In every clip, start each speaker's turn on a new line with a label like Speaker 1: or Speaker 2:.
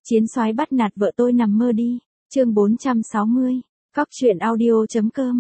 Speaker 1: Chiến soái bắt nạt vợ tôi nằm mơ đi. Chương 460. Cóc truyện audio.com.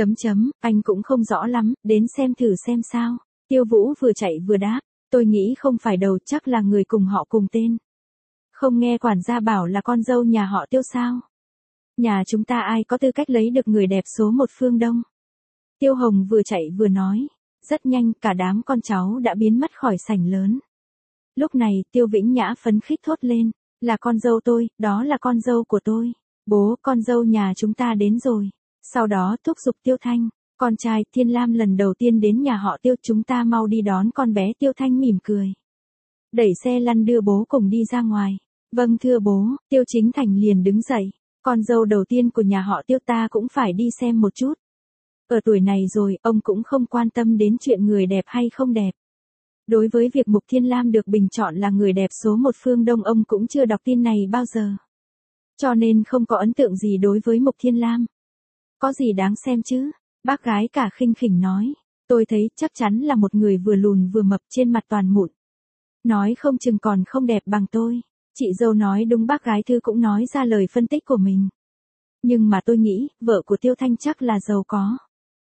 Speaker 1: Anh cũng không rõ lắm, đến xem thử xem sao. Tiêu Vũ vừa chạy vừa đáp, tôi nghĩ không phải đâu, chắc là người cùng họ cùng tên. Không nghe quản gia bảo là con dâu nhà họ Tiêu sao? Nhà chúng ta ai có tư cách lấy được người đẹp số một phương Đông? Tiêu Hồng vừa chạy vừa nói. Rất nhanh cả đám con cháu đã biến mất khỏi sảnh lớn. Lúc này Tiêu Vĩnh Nhã phấn khích thốt lên, là con dâu tôi, đó là con dâu của tôi. Bố, con dâu nhà chúng ta đến rồi. Sau đó thúc giục Tiêu Thanh, con trai Thiên Lam lần đầu tiên đến nhà họ Tiêu, chúng ta mau đi đón con bé. Tiêu Thanh mỉm cười, đẩy xe lăn đưa bố cùng đi ra ngoài. Vâng thưa bố. Tiêu Chính Thành liền đứng dậy, con dâu đầu tiên của nhà họ Tiêu ta cũng phải đi xem một chút. Ở tuổi này rồi, ông cũng không quan tâm đến chuyện người đẹp hay không đẹp. Đối với việc Mục Thiên Lam được bình chọn là người đẹp số một phương Đông, ông cũng chưa đọc tin này bao giờ. Cho nên không có ấn tượng gì đối với Mục Thiên Lam. Có gì đáng xem chứ? Bác gái cả khinh khỉnh nói. Tôi thấy chắc chắn là một người vừa lùn vừa mập, trên mặt toàn mụn. Nói không chừng còn không đẹp bằng tôi. Chị dâu nói đúng, bác gái Thư cũng nói ra lời phân tích của mình. Nhưng mà tôi nghĩ, vợ của Tiêu Thanh chắc là giàu có.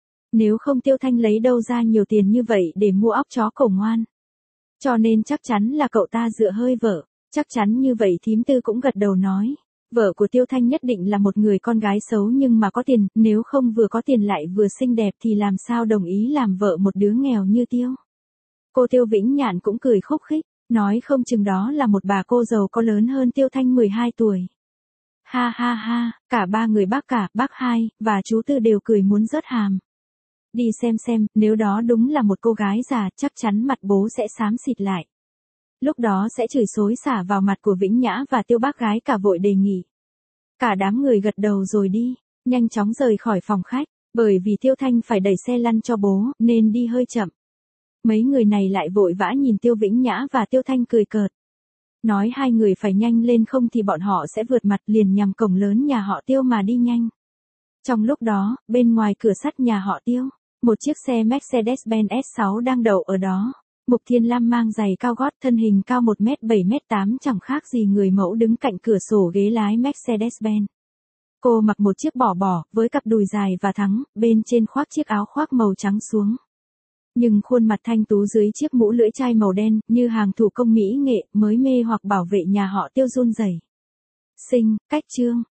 Speaker 1: Nếu không Tiêu Thanh lấy đâu ra nhiều tiền như vậy để mua óc chó cổ ngoan. Cho nên chắc chắn là cậu ta dựa hơi vợ. Chắc chắn như vậy. Thím Tư cũng gật đầu nói. Vợ của Tiêu Thanh nhất định là một người con gái xấu nhưng mà có tiền, nếu không vừa có tiền lại vừa xinh đẹp thì làm sao đồng ý làm vợ một đứa nghèo như Tiêu. Cô Tiêu Vĩnh Nhạn cũng cười khúc khích, nói không chừng đó là một bà cô giàu có lớn hơn Tiêu Thanh 12 tuổi. Ha ha ha, cả ba người bác cả, bác hai, và chú Tư đều cười muốn rớt hàm. Đi xem, nếu đó đúng là một cô gái già, chắc chắn mặt bố sẽ xám xịt lại. Lúc đó sẽ chửi xối xả vào mặt của Vĩnh Nhã và Tiêu. Bác gái cả vội đề nghị. Cả đám người gật đầu rồi đi, nhanh chóng rời khỏi phòng khách, bởi vì Tiêu Thanh phải đẩy xe lăn cho bố, nên đi hơi chậm. Mấy người này lại vội vã nhìn Tiêu Vĩnh Nhã và Tiêu Thanh cười cợt. Nói hai người phải nhanh lên không thì bọn họ sẽ vượt mặt, liền nhằm cổng lớn nhà họ Tiêu mà đi nhanh. Trong lúc đó, bên ngoài cửa sắt nhà họ Tiêu, một chiếc xe Mercedes-Benz S6 đang đậu ở đó. Mục Thiên Lam mang giày cao gót, thân hình cao 1m7m8, chẳng khác gì người mẫu, đứng cạnh cửa sổ ghế lái Mercedes-Benz. Cô mặc một chiếc bò với cặp đùi dài và thắng, bên trên khoác chiếc áo khoác màu trắng xuống. Nhưng khuôn mặt thanh tú dưới chiếc mũ lưỡi chai màu đen, như hàng thủ công mỹ nghệ, mới mê hoặc bảo vệ nhà họ Tiêu run rẩy. Xinh, cách trương,